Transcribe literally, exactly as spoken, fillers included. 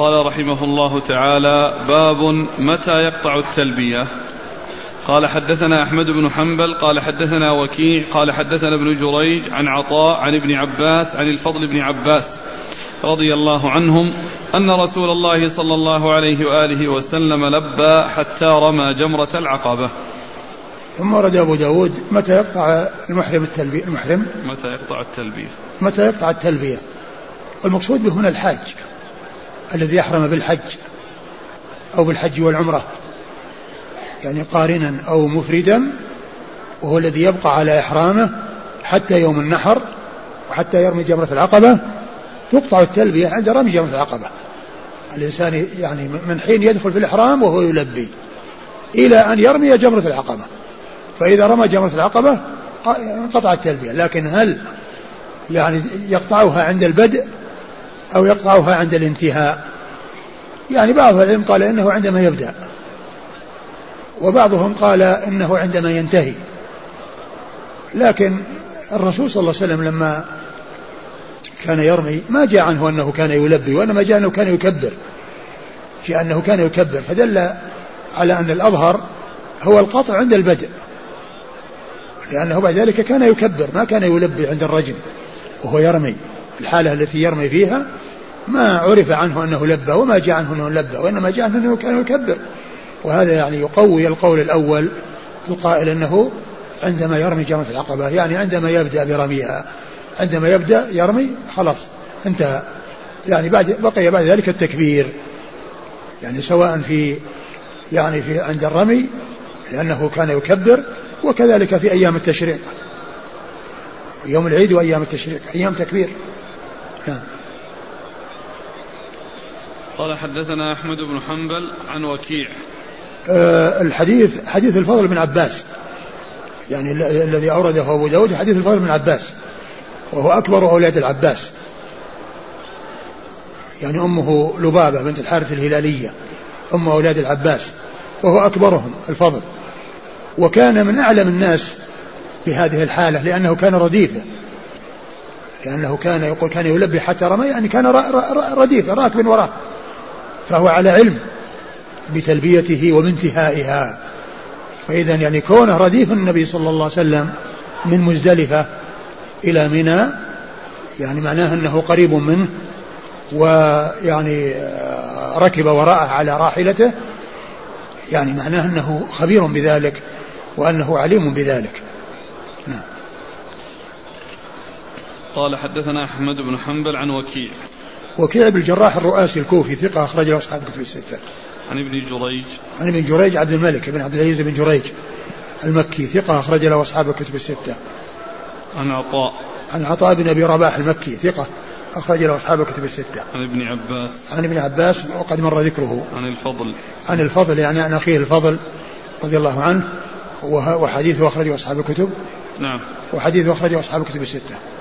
قال رحمه الله تعالى: باب متى يقطع التلبية. قال حدثنا أحمد بن حنبل قال حدثنا وكيع قال حدثنا ابن جريج عن عطاء عن ابن عباس عن الفضل بن عباس رضي الله عنهم أن رسول الله صلى الله عليه وآله وسلم لبى حتى رمى جمرة العقبة. ثم ورد أبو داود متى يقطع المحرم التلبية المحرم متى يقطع التلبية متى يقطع التلبية والمقصود به هنا الحاج الذي يحرم بالحج أو بالحج والعمرة، يعني قارنا أو مفردا، وهو الذي يبقى على إحرامه حتى يوم النحر وحتى يرمي جمرة العقبة. تقطع التلبية عند رمي جمرة العقبة. الإنسان يعني من حين يدخل في الإحرام وهو يلبي إلى أن يرمي جمرة العقبة، فإذا رمى جمرة العقبة انقطع التلبية. لكن هل يعني يقطعها عند البدء أو يقطعها عند الانتهاء؟ يعني بعض العلم قال إنه عندما يبدأ، وبعضهم قال إنه عندما ينتهي. لكن الرسول صلى الله عليه وسلم لما كان يرمي ما جاء عنه أنه كان يلبي، وإنما جاء أنه كان يكبر، جاء أنه كان يكبر، فدل على أن الأظهر هو القطع عند البدء، لأنه بعد ذلك كان يكبر ما كان يلبي عند الرجل وهو يرمي. الحالة التي يرمي فيها ما عرف عنه أنه لبى، وما جاء عنه أنه لبى، وإنما جاء عنه أنه كان يكبر. وهذا يعني يقوي القول الأول القائل أنه عندما يرمي جمرة العقبة، يعني عندما يبدأ برميها، عندما يبدأ يرمي خلاص انتهى. يعني بعد بقي بعد ذلك التكبير، يعني سواء في يعني في عند الرمي لأنه كان يكبر، وكذلك في أيام التشريق، يوم العيد وأيام التشريق أيام تكبير. نعم. قال حدثنا أحمد بن حنبل عن وكيع. أه الحديث حديث الفضل بن عباس، يعني الذي أورده أبو داود حديث الفضل بن عباس، وهو أكبر أولاد العباس، يعني أمه لبابة بنت الحارث الهلالية أم أولاد العباس، وهو أكبرهم الفضل، وكان من أعلم الناس بهذه الحالة لأنه كان رديفا، لأنه كان يقول كان يلبي حتى رمى، يعني كان رديفا راكب وراه، فهو على علم بتلبيته وبانتهائها. فإذا يعني كونه رديف النبي صلى الله عليه وسلم من مزدلفة إلى منى يعني معناه أنه قريب منه، ويعني ركب وراءه على راحلته، يعني معناه أنه خبير بذلك وأنه عليم بذلك. نعم. قال حدثنا أحمد بن حنبل عن وكيع. وكيع بن الجراح الرؤاسي الكوفي ثقة أخرج له أصحاب الكتب الستة. عن ابن جريج. عن ابن جريج عبد الملك بن عبد العزيز بن جريج المكي ثقة أخرج له أصحاب الكتب الستة. عن عطاء. عن عطاء بن أبي رباح المكي ثقة أخرج له أصحاب الكتب الستة. عن ابن عباس. عن ابن عباس وقد مر ذكره. عن الفضل. عن الفضل يعني عن أخيه الفضل رضي الله عنه، وحديثه أخرجه أصحاب الكتب. نعم. وحديثه أخرجه أصحاب الكتب الستة.